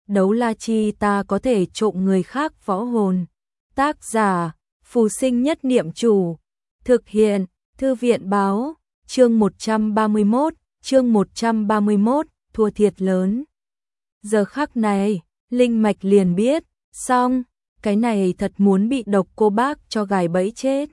đấu la chi ta có thể trộm người khác võ hồn. Tác giả, Phù Sinh Nhất Niệm Chủ. Thực hiện, Thư viện báo, chương 131, thua thiệt lớn. Giờ khắc này, Linh Mạch liền biết, xong, cái này thật muốn bị Độc Cô Bác cho gài bẫy chết.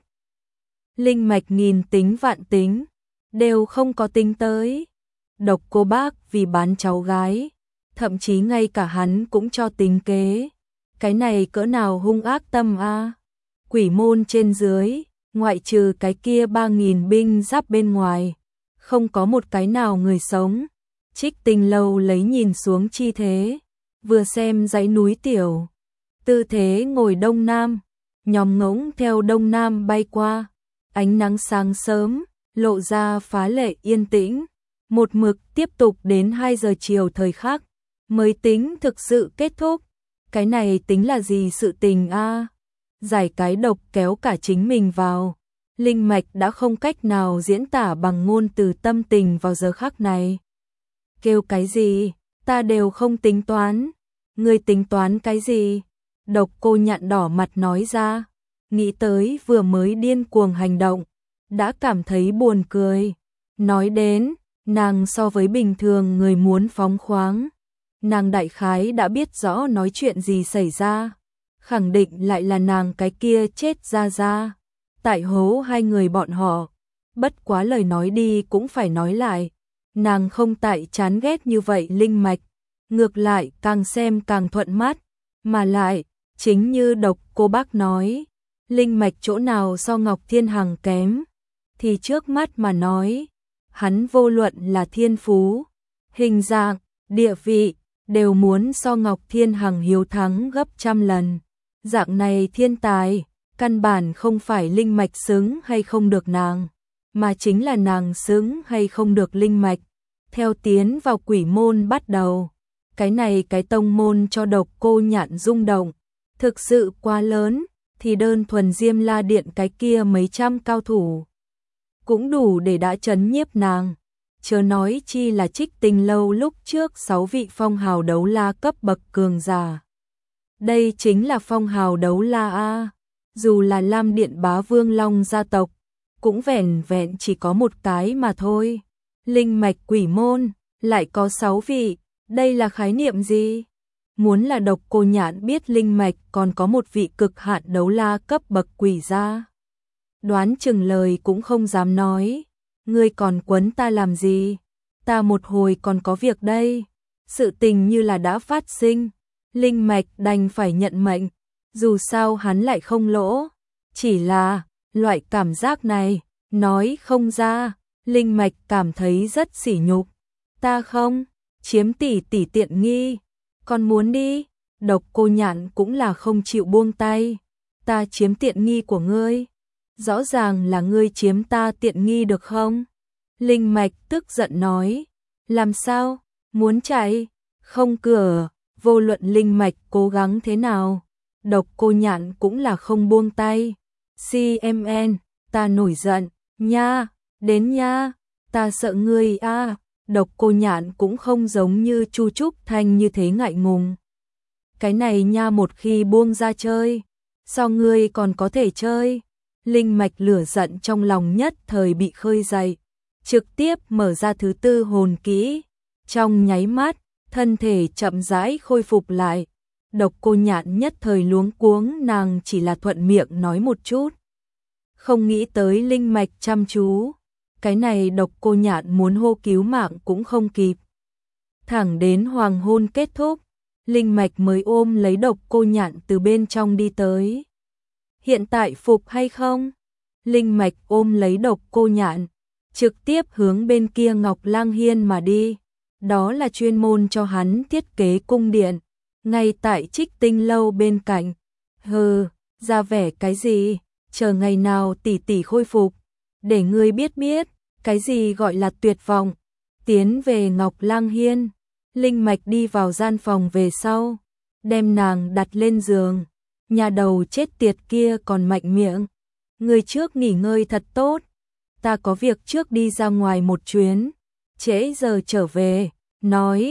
Linh Mạch nghìn tính vạn tính, đều không có tính tới. Độc Cô Bác vì bán cháu gái, thậm chí ngay cả hắn cũng cho tính kế. Cái này cỡ nào hung ác tâm a. Quỷ môn trên dưới, ngoại trừ cái kia 3.000 binh giáp bên ngoài, không có một cái nào người sống. Trích Tinh Lâu lấy nhìn xuống chi thế, vừa xem dãy núi tiểu, tư thế ngồi đông nam, nhóm ngỗng theo đông nam bay qua, ánh nắng sáng sớm, lộ ra phá lệ yên tĩnh, một mực tiếp tục đến 2 giờ chiều thời khắc, mới tính thực sự kết thúc. Cái này tính là gì sự tình a? Giải cái độc kéo cả chính mình vào. Linh Mạch đã không cách nào diễn tả bằng ngôn từ tâm tình vào giờ khắc này. Kêu cái gì, ta đều không tính toán. Ngươi tính toán cái gì? Độc Cô Nhạn đỏ mặt nói ra. Nghĩ tới vừa mới điên cuồng hành động, đã cảm thấy buồn cười. Nói đến, nàng so với bình thường người muốn phóng khoáng. Nàng đại khái đã biết rõ nói chuyện gì xảy ra. Khẳng định lại là nàng cái kia chết ra. Tại hố hai người bọn họ. Bất quá lời nói đi cũng phải nói lại. Nàng không tại chán ghét như vậy Linh Mạch. Ngược lại càng xem càng thuận mắt. Mà lại, chính như Độc Cô Bác nói. Linh Mạch chỗ nào so Ngọc Thiên Hằng kém. Thì trước mắt mà nói. Hắn vô luận là thiên phú, hình dạng, địa vị, đều muốn so Ngọc Thiên Hằng hiếu thắng gấp trăm lần. Dạng này thiên tài, căn bản không phải Linh Mạch xứng hay không được nàng, mà chính là nàng xứng hay không được Linh Mạch. Theo tiến vào quỷ môn bắt đầu, cái này cái tông môn cho Độc Cô Nhạn rung động, thực sự quá lớn, thì đơn thuần Diêm La Điện cái kia mấy trăm cao thủ cũng đủ để đã chấn nhiếp nàng. Chớ nói chi là Trích Tinh Lâu lúc trước 6 vị phong hào đấu la cấp bậc cường giả. Đây chính là phong hào đấu la a. Dù là Lam Điện Bá Vương Long gia tộc, cũng vẻn vẹn chỉ có một cái mà thôi. Linh Mạch quỷ môn, lại có 6 vị, đây là khái niệm gì? Muốn là Độc Cô Nhạn biết Linh Mạch còn có một vị cực hạn đấu la cấp bậc quỷ gia. Đoán chừng lời cũng không dám nói. Ngươi còn quấn ta làm gì? Ta một hồi còn có việc đây. Sự tình như là đã phát sinh. Linh Mạch đành phải nhận mệnh. Dù sao hắn lại không lỗ. Chỉ là, loại cảm giác này, nói không ra. Linh Mạch cảm thấy rất sỉ nhục. Ta không, chiếm tỷ tiện nghi. Còn muốn đi? Độc Cô Nhạn cũng là không chịu buông tay. Ta chiếm tiện nghi của ngươi. Rõ ràng là ngươi chiếm ta tiện nghi được không? Linh Mạch tức giận nói. Làm sao? Muốn chạy? Không cửa. Vô luận Linh Mạch cố gắng thế nào. Độc Cô Nhạn cũng là không buông tay. CMN, ta nổi giận. Nha, đến nha. Ta sợ ngươi a. Độc Cô Nhạn cũng không giống như Chu Trúc Thanh như thế ngại ngùng. Cái này nha một khi buông ra chơi. Sao ngươi còn có thể chơi? Linh Mạch lửa giận trong lòng nhất thời bị khơi dậy, trực tiếp mở ra thứ 4 hồn kỹ. Trong nháy mắt, thân thể chậm rãi khôi phục lại. Độc Cô Nhạn nhất thời luống cuống, nàng chỉ là thuận miệng nói một chút. Không nghĩ tới Linh Mạch chăm chú. Cái này Độc Cô Nhạn muốn hô cứu mạng cũng không kịp. Thẳng đến hoàng hôn kết thúc, Linh Mạch mới ôm lấy Độc Cô Nhạn từ bên trong đi tới. Hiện tại phục hay không? Linh Mạch ôm lấy Độc Cô Nhạn, trực tiếp hướng bên kia Ngọc Lang Hiên mà đi. Đó là chuyên môn cho hắn thiết kế cung điện, ngay tại Trích Tinh Lâu bên cạnh. Hừ, ra vẻ cái gì? Chờ ngày nào tỷ khôi phục, để ngươi biết cái gì gọi là tuyệt vọng. Tiến về Ngọc Lang Hiên, Linh Mạch đi vào gian phòng về sau, đem nàng đặt lên giường. Nhà đầu chết tiệt kia còn mạnh miệng. Người trước nghỉ ngơi thật tốt. Ta có việc trước đi ra ngoài một chuyến. Trễ giờ trở về. Nói,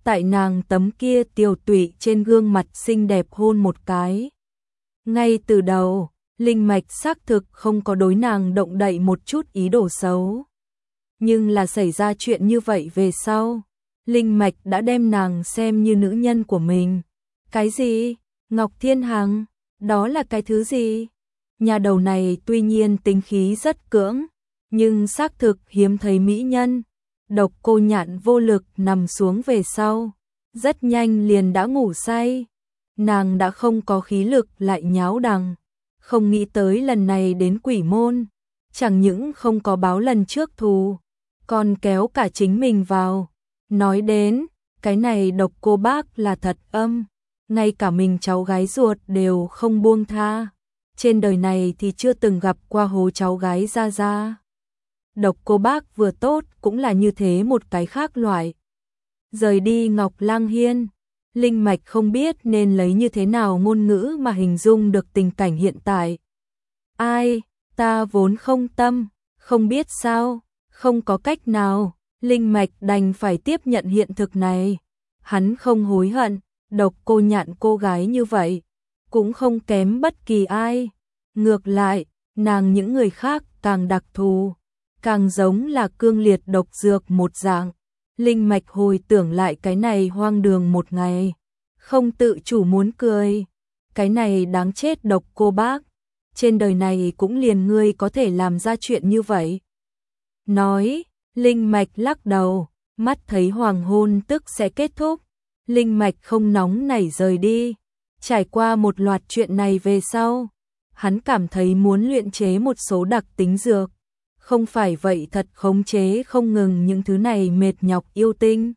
tại nàng tấm kia tiều tụy trên gương mặt xinh đẹp hôn một cái. Ngay từ đầu, Linh Mạch xác thực không có đối nàng động đậy một chút ý đồ xấu. Nhưng là xảy ra chuyện như vậy về sau, Linh Mạch đã đem nàng xem như nữ nhân của mình. Cái gì? Ngọc Thiên Hằng? Đó là cái thứ gì? Nhà đầu này tuy nhiên tính khí rất cưỡng, nhưng xác thực hiếm thấy mỹ nhân. Độc Cô Nhạn vô lực nằm xuống về sau, rất nhanh liền đã ngủ say. Nàng đã không có khí lực lại nháo đằng, không nghĩ tới lần này đến Quỷ Môn, chẳng những không có báo lần trước thù, còn kéo cả chính mình vào. Nói đến, cái này Độc Cô bác là thật âm, ngay cả mình cháu gái ruột đều không buông tha. Trên đời này thì chưa từng gặp qua hố cháu gái ra ra. Độc Cô bác vừa tốt cũng là như thế một cái khác loại. Rời đi Ngọc Lang Hiên, Linh Mạch không biết nên lấy như thế nào ngôn ngữ mà hình dung được tình cảnh hiện tại. Ai, ta vốn không tâm, không biết sao, không có cách nào, Linh Mạch đành phải tiếp nhận hiện thực này. Hắn không hối hận, Độc Cô Nhạn cô gái như vậy, cũng không kém bất kỳ ai. Ngược lại, nàng những người khác càng đặc thù, càng giống là cương liệt độc dược một dạng. Linh Mạch hồi tưởng lại cái này hoang đường một ngày, không tự chủ muốn cười. Cái này đáng chết Độc Cô bác, trên đời này cũng liền ngươi có thể làm ra chuyện như vậy. Nói, Linh Mạch lắc đầu, mắt thấy hoàng hôn tức sẽ kết thúc. Linh Mạch không nóng nảy rời đi. Trải qua một loạt chuyện này về sau, hắn cảm thấy muốn luyện chế một số đặc tính dược. Không phải vậy thật khống chế không ngừng những thứ này mệt nhọc yêu tinh.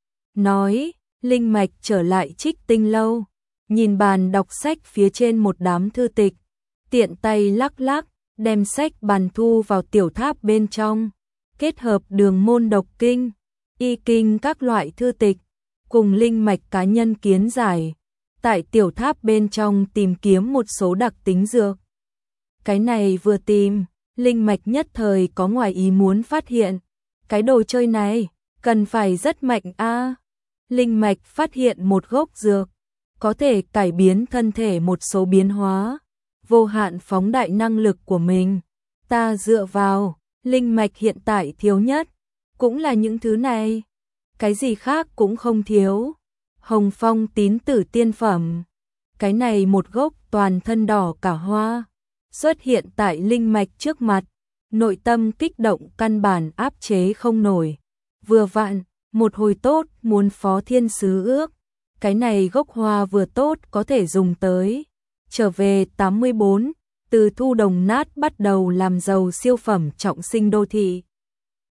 Nói, Linh Mạch trở lại Trích Tinh lâu, nhìn bàn đọc sách phía trên một đám thư tịch, tiện tay lắc lắc, đem sách bàn thu vào tiểu tháp bên trong, kết hợp Đường Môn Độc Kinh, Y Kinh các loại thư tịch, cùng Linh Mạch cá nhân kiến giải, tại tiểu tháp bên trong tìm kiếm một số đặc tính dược. Cái này vừa tìm, Linh Mạch nhất thời có ngoài ý muốn phát hiện, cái đồ chơi này cần phải rất mạnh a. Linh Mạch phát hiện một gốc dược có thể cải biến thân thể một số biến hóa, vô hạn phóng đại năng lực của mình. Ta dựa vào, Linh Mạch hiện tại thiếu nhất cũng là những thứ này, cái gì khác cũng không thiếu. Hồng Phong tín tử tiên phẩm, cái này một gốc toàn thân đỏ cả hoa, xuất hiện tại Linh Mạch trước mặt, nội tâm kích động căn bản áp chế không nổi. Vừa vặn, một hồi tốt muốn phó thiên sứ ước, cái này gốc hoa vừa tốt có thể dùng tới. Trở về 84, từ thu đồng nát bắt đầu làm giàu siêu phẩm trọng sinh đô thị.